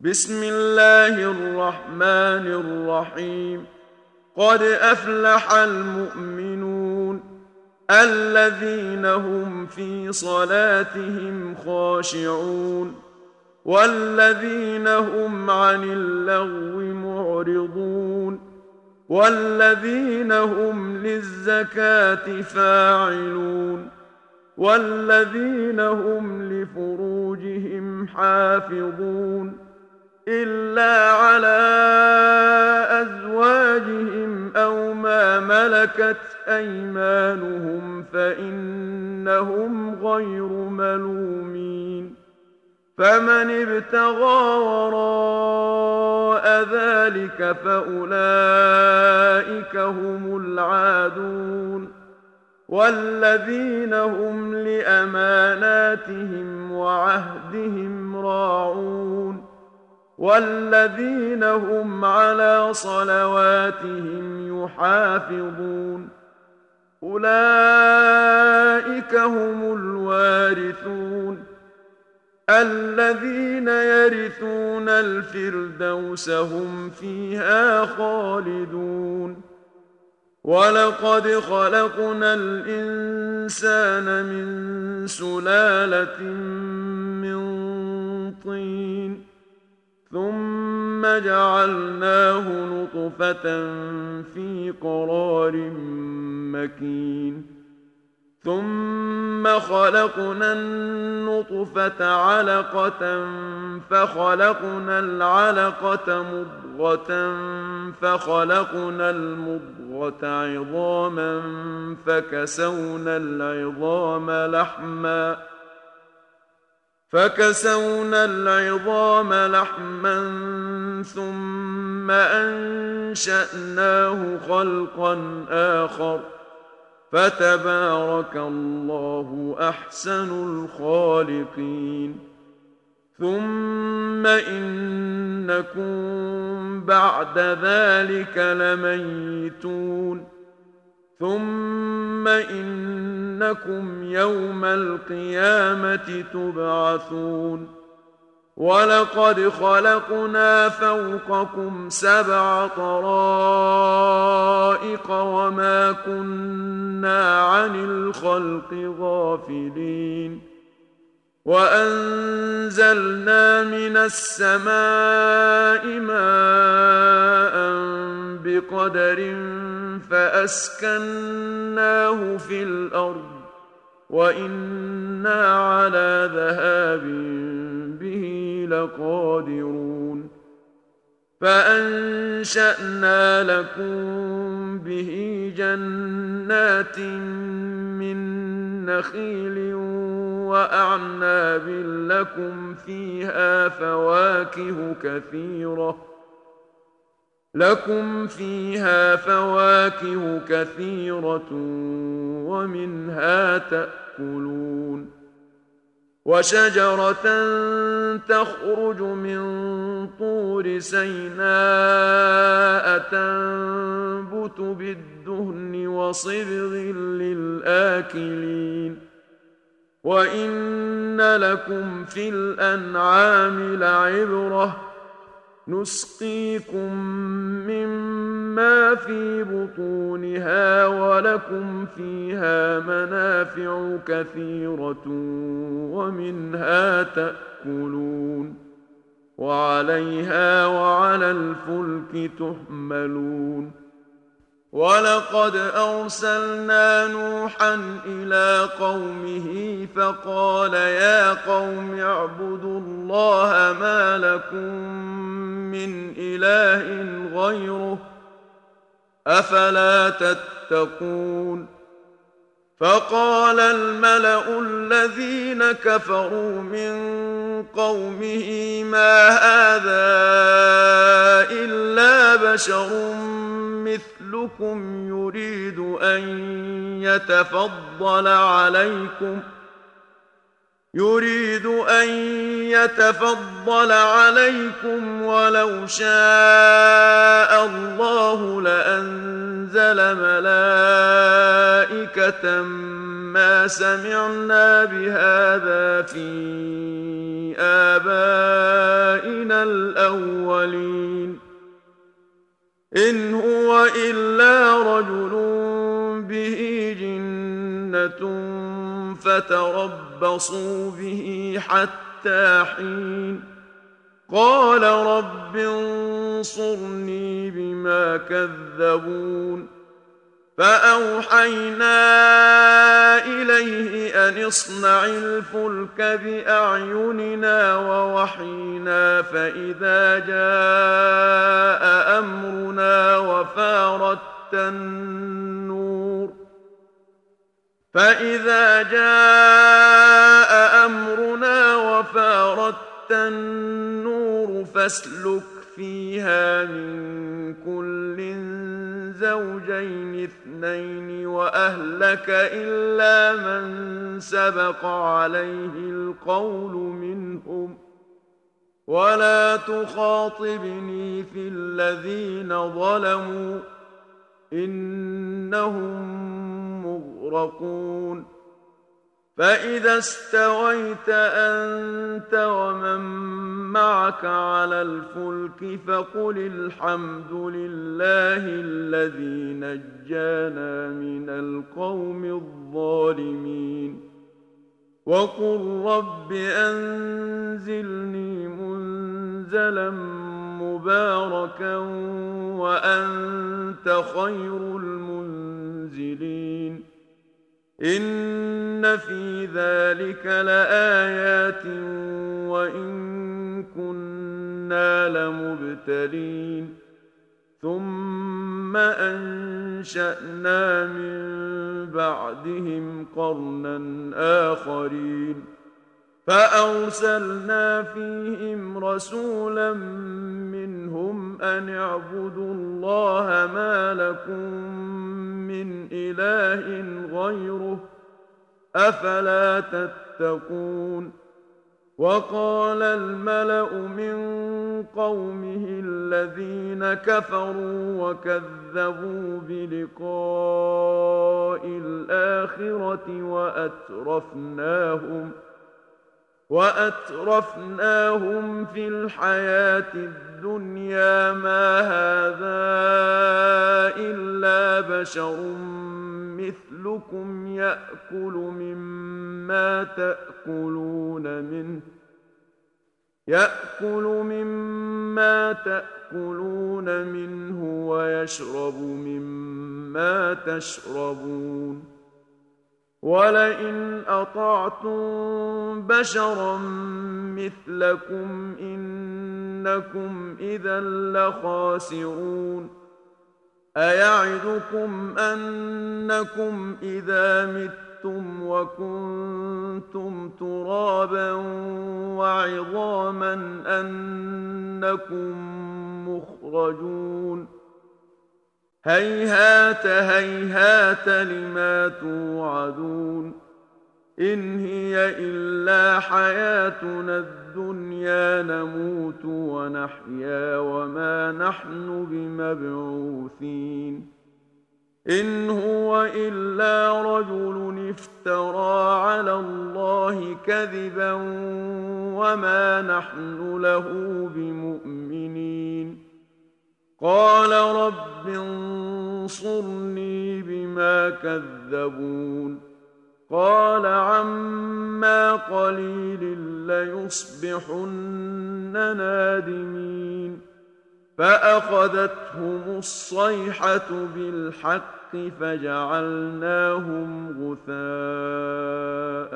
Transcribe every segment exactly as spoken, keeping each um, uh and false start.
بسم الله الرحمن الرحيم. قد أفلح المؤمنون الذين هم في صلاتهم خاشعون والذين هم عن اللغو معرضون والذين هم للزكاة فاعلون والذين هم لفروجهم حافظون إلا على أزواجهم أو ما ملكت أيمانهم فإنهم غير ملومين. فمن ابتغى وراء ذلك فأولئك هم العادون والذين هم لأماناتهم وعهدهم راعون والذين هم على صلواتهم يحافظون. أولئك هم الوارثون الذين يرثون الفردوس هم فيها خالدون. ولقد خلقنا الإنسان من سلالة من طين ثم جعلناه نطفة في قرار مكين ثم خلقنا النطفة علقة فخلقنا العلقة مضغة فخلقنا المضغة عظاما فكسونا العظام لحما فكسونا العظام لحما ثم أنشأناه خلقا آخر فتبارك الله أحسن الخالقين. ثم إنكم بعد ذلك لميتون ثم إنكم يوم القيامة تبعثون. ولقد خلقنا فوقكم سبع طرائق وما كنا عن الخلق غافلين. وأنزلنا من السماء ماء بقدر فأسكناه في الأرض وإنا على ذهاب به لقادرون. فأنشأنا لكم به جنات من نخيل وأعناب لكم فيها فواكه كثيرة لكم فيها فواكه كثيرة ومنها تأكلون. وشجرة تخرج من طور سيناء تنبت بالدهن وصبغ للآكلين. وإن لكم في الأنعام لعبرة نسقيكم مما في بطونها ولكم فيها منافع كثيرة ومنها تأكلون وعليها وعلى الفلك تحملون. ولقد أرسلنا نوحا إلى قومه فقال يا قوم اعبدوا الله ما لكم من إله غيره أفلا تتقون. فقال الملأ الذين كفروا من قومه ما هذا إلا بشر مثلكم يريد أن يتفضل عليكم يريد أن يتفضل عليكم ولو شاء الله لأنزل ملائكة ما سمعنا بهذا في آبائنا الأولين إن هو إلا رجل به جنة فتربصوا به حتى حين قال رب انصرني بما كذبون فأوحينا إليه أن اصنع الفلك بأعيننا ووحينا فإذا جاء أمرنا وفارت النور فإذا جاء أمرنا وفارت النور فاسلك فيها من كل زوجين اثنين وأهلك إلا من سبق عليه القول منهم ولا تخاطبني في الذين ظلموا إنهم مغرقون فإذا استويت أنت ومن معك على الفلك فقل الحمد لله الذي نجانا من القوم الظالمين وقل رب أنزلني منزلا مباركا وأنت خير المنزلين إن في ذلك لآيات وإن كنا لمبتلين ثم أنشأنا من بعدهم قرنا آخرين فأرسلنا فيهم رسولا منهم أن اعبدوا الله ما لكم من إله غيره أفلا تتقون وقال الملأ من قومه الذين كفروا وكذبوا بلقاء الآخرة وأترفناهم وأترفناهم في الحياة الدنيا ما هذا إلا بشر مثلكم يأكل مما تأكلون منه يأكل مما تأكلون منه ويشرب مما تشربون ولئن أطعتم بشرا مثلكم إنكم إذا لخاسرون أيعدكم أنكم إذا متم وكنتم ترابا وعظاما أنكم مخرجون هيهات هيهات لما توعدون إن هي إلا حياتنا الدنيا نموت ونحيا وما نحن بمبعوثين إن هو إلا رجل افترى على الله كذبا وما نحن له بمؤمنين قال رب انصرني بما كذبون قال عما قليل ليصبحن نادمين فأخذتهم الصيحة بالحق فجعلناهم غثاء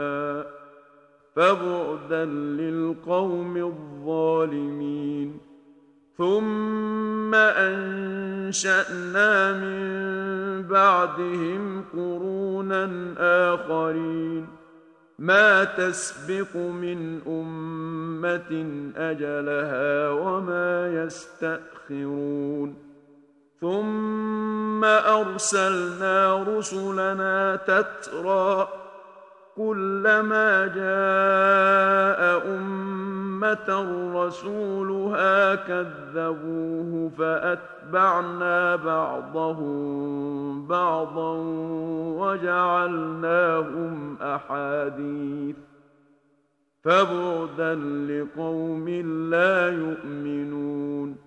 فبعدا للقوم الظالمين ثم أنشأنا من بعدهم قرونا آخرين ما تسبق من أمة أجلها وما يستأخرون ثم أرسلنا رسلنا تترى كلما جاء أمة رسولها كذبوه فأتبعنا بعضهم بعضا وجعلناهم أحاديث فبعدا لقوم لا يؤمنون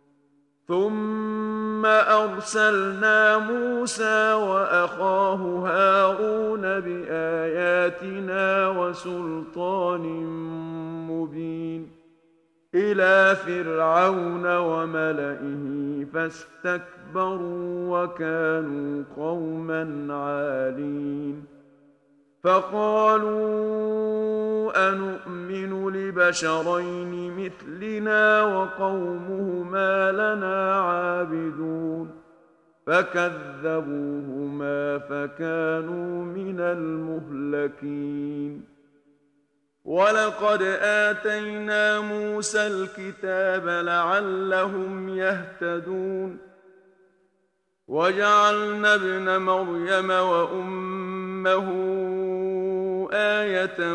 ثم أرسلنا موسى وأخاه هارون بآياتنا وسلطان مبين إلى فرعون وملئه فاستكبروا وكانوا قوما عالين فقالوا أنؤمن لبشرين مثلنا وقومهما لنا عابدون فكذبوهما فكانوا من المهلكين ولقد آتينا موسى الكتاب لعلهم يهتدون وجعلنا ابن مريم وأمه آية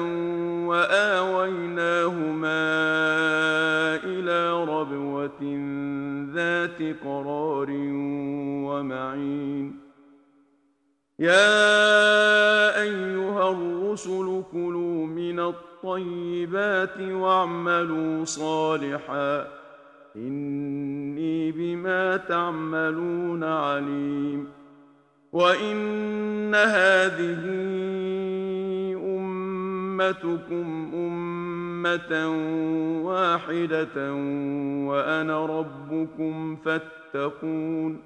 وآويناهما إلى ربوة ذات قرار ومعين يا أيها الرسل كلوا من الطيبات واعملوا صالحا إني بما تعملون عليم وإن هذه أمتكم أمة واحدة وأنا ربكم فاتقون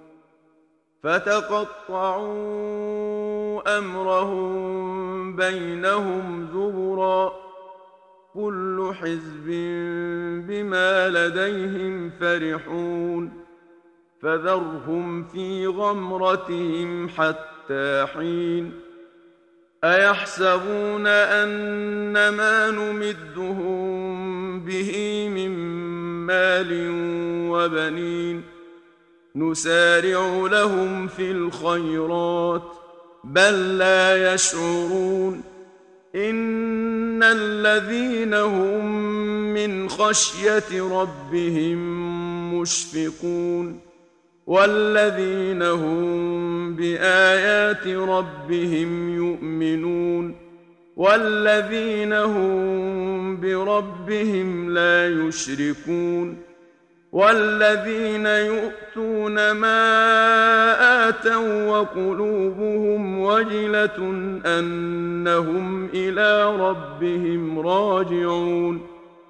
فتقطعوا أمرهم بينهم زبرا كل حزب بما لديهم فرحون فذرهم في غمرتهم حتى حين أيحسبون أن ما نمدهم به من مال وبنين نسارع لهم في الخيرات بل لا يشعرون إن الذين هم من خشية ربهم مشفقون والذين هم بآيات ربهم يؤمنون والذين هم بربهم لا يشركون والذين يؤتون ما آتوا وقلوبهم وجلة أنهم إلى ربهم راجعون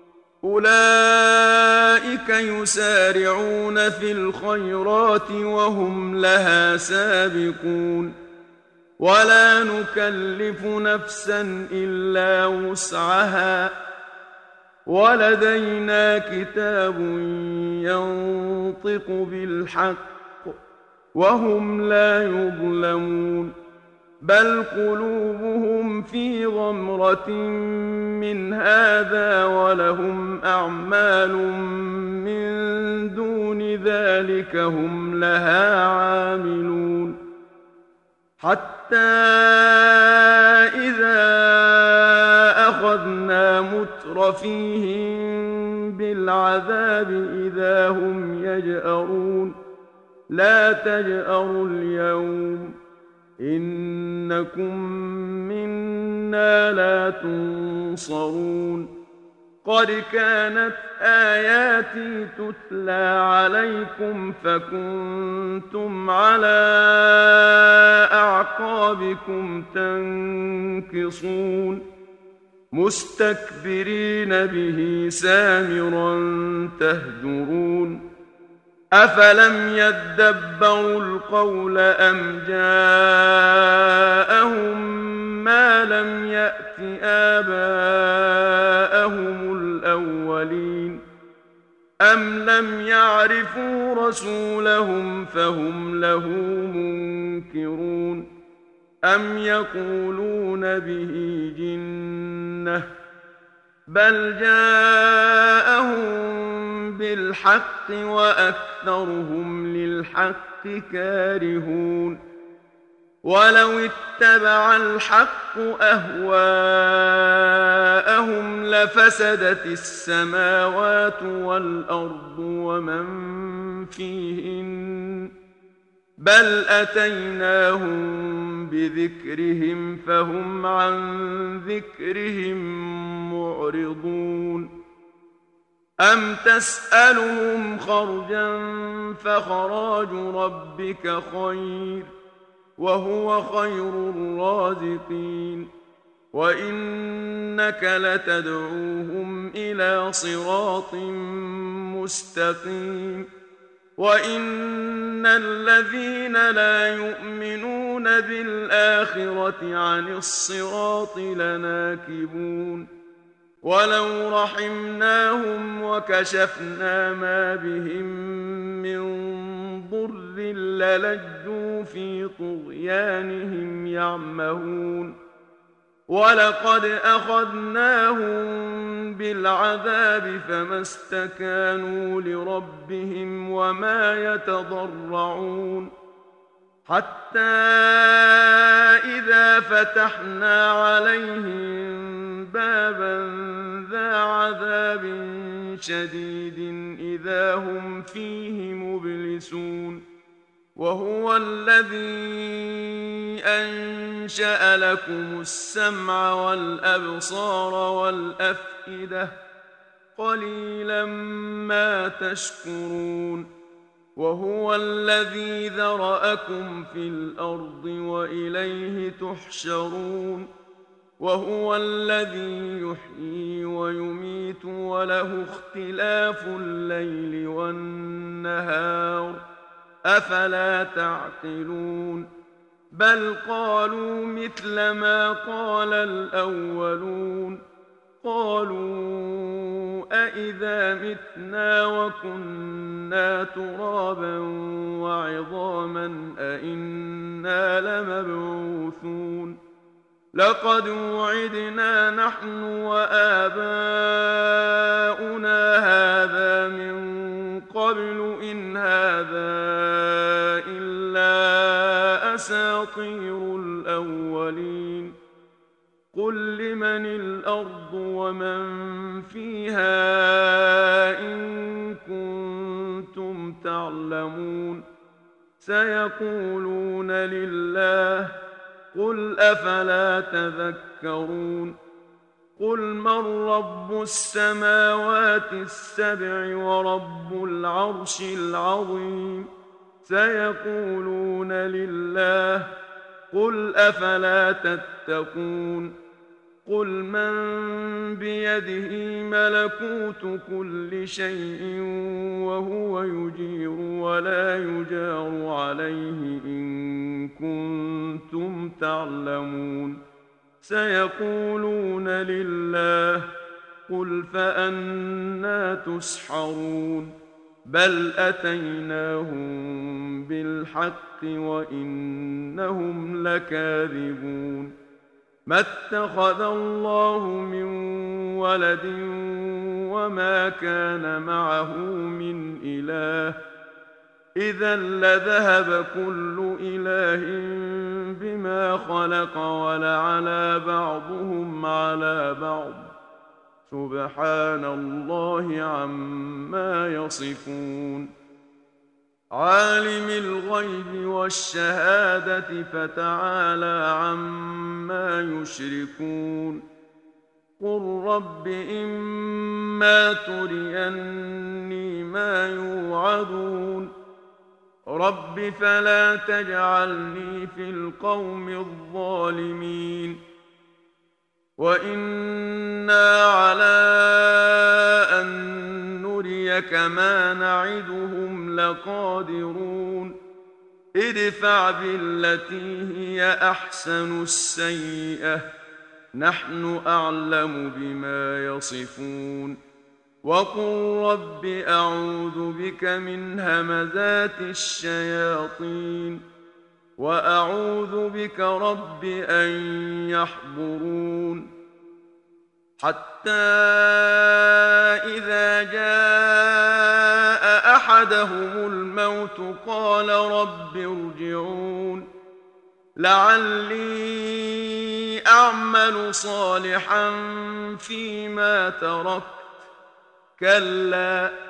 أولئك يسارعون في الخيرات وهم لها سابقون ولا نكلف نفسا إلا وسعها ولدينا كتاب ينطق بالحق وهم لا يظلمون بل قلوبهم في غمرة من هذا ولهم أعمال من دون ذلك هم لها عاملون حتى إذا أخذنا مترفيهم بالعذاب إذا هم يجأرون لا تجأروا اليوم إنكم منا لا تنصرون قد كانت آياتي تتلى عليكم فكنتم على أعقابكم تنكصون مستكبرين به سامرا تهجرون أفلم يدبروا القول أم جاءهم ما لم يأت آباءهم الأولين أم لم يعرفوا رسولهم فهم له منكرون أم يقولون به جنة بل جاءهم بالحق وأكثرهم للحق كارهون ولو اتبع الحق أهواءهم لفسدت السماوات والأرض ومن فيهن بل أتيناهم بذكرهم فهم عن ذكرهم معرضون أم تسألهم خرجا فخراج ربك خير وهو خير الرازقين وإنك لتدعوهم إلى صراط مستقيم وإن الذين لا يؤمنون بالآخرة عن الصراط لناكبون ولو رحمناهم وكشفنا ما بهم من ضر للجوا في طغيانهم يعمهون ولقد أخذناهم بالعذاب فما استكانوا لربهم وما يتضرعون حتى إذا فتحنا عليهم بابا ذا عذاب شديد إذا هم فيه مبلسون وهو الذي أنشأ لكم السمع والأبصار والأفئدة قليلا ما تشكرون وهو الذي ذرأكم في الأرض وإليه تحشرون وهو الذي يحيي ويميت وله اختلاف الليل والنهار أفلا تعقلون بل قالوا مثل ما قال الأولون قالوا أإذا متنا وكنا ترابا وعظاما أإنا لمبعوثون لقد وعدنا نحن وآباؤنا هذا من قبل إن هذا إلا أساطير الأولين قل لمن الأرض ومن فيها إن كنتم تعلمون سيقولون لله قل أفلا تذكرون قل من رب السماوات السبع ورب العرش العظيم سيقولون لله قل أفلا تتقون قل من بيده ملكوت كل شيء وهو يجير ولا يجار عليه إن كنتم تعلمون سيقولون لله قل فأنى تسحرون بل أتيناهم بالحق وإنهم لكاذبون ما اتخذ الله من ولد وما كان معه من إله إذا لذهب كل إله بما خلق ولعلى بعضهم على بعض سبحان الله عما يصفون عالم الغيب والشهادة فتعالى عما يشركون قل رب إما تريني ما يوعدون رب فلا تجعلني في القوم الظالمين وإنا على أن نريك ما نعدهم لقادرون ادفع بالتي هي أحسن السيئة نحن أعلم بما يصفون وقل رب أعوذ بك من همزات الشياطين وأعوذ بك رب أن يحضرون حتى إذا جاء أحدهم الموت قال رب ارجعون لعلي أعمل صالحا فيما تركت كلا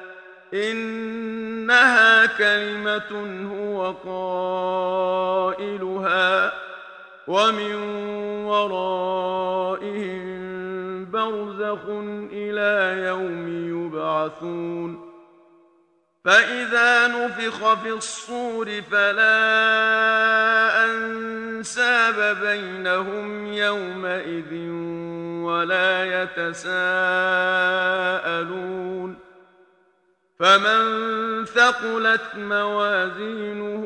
إنها كلمة هو قائلها ومن ورائهم برزخ إلى يوم يبعثون فإذا نفخ في الصور فلا أنساب بينهم يومئذ ولا يتساءلون فمن ثقلت موازينه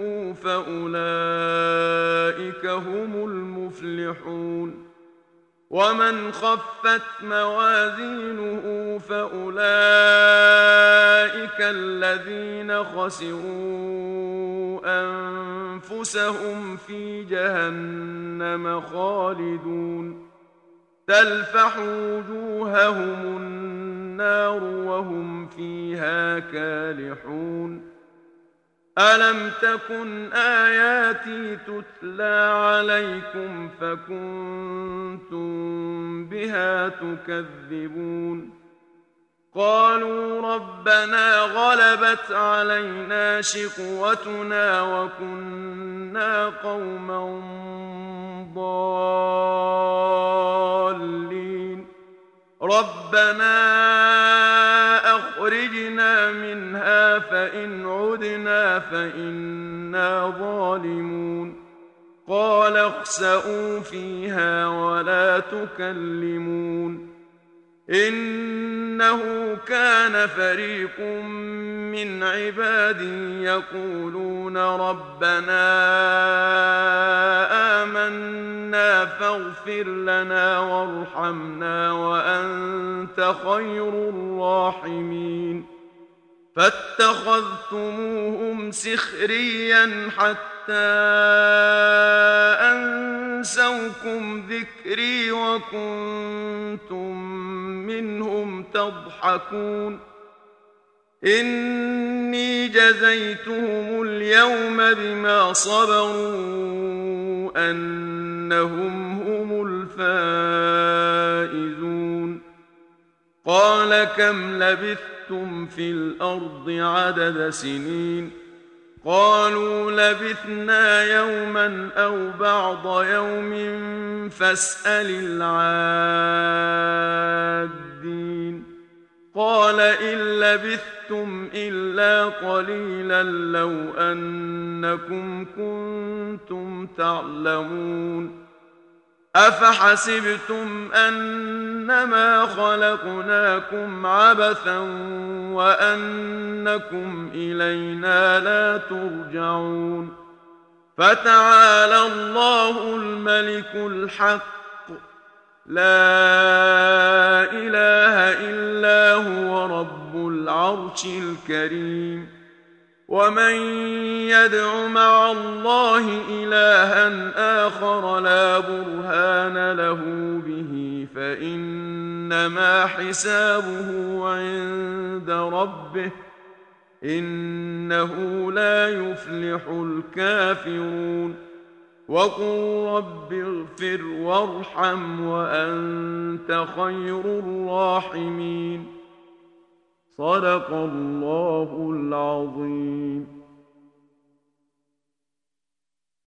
فأولئك هم المفلحون ومن خفت موازينه فأولئك الذين خسروا أنفسهم في جهنم خالدون تلفح وجوههم النار وهم فيها كالحون ألم تكن آياتي تتلى عليكم فكنتم بها تكذبون قالوا ربنا غلبت علينا شقوتنا وكنا قوما ضالين ربنا أخرجنا منها فإن عدنا فإنا ظالمون قال اخسئوا فيها ولا تكلمون إنه كان فريق من عبادي يقولون ربنا آمنا فاغفر لنا وارحمنا وأنت خير الراحمين فاتخذتموهم سخريا حتى أنسوكم ذكري وكنتم منهم تضحكون إني جزيتهم اليوم بما صبروا أنهم هم الفائزون قال كم لبثتم في الأرض عدد سنين قالوا لبثنا يوما أو بعض يوم فاسأل العادين قال إن لبثتم إلا قليلا لو أنكم كنتم تعلمون أفحسبتم أنما خلقناكم عبثا وأنكم إلينا لا ترجعون فتعالى الله الملك الحق لا إله إلا هو رب العرش الكريم ومن يدع مع الله إلها آخر لا برهان له به فإنما حسابه عند ربه إنه لا يفلح الكافرون وقل رب اغفر وارحم وأنت خير الراحمين صدق الله العظيم.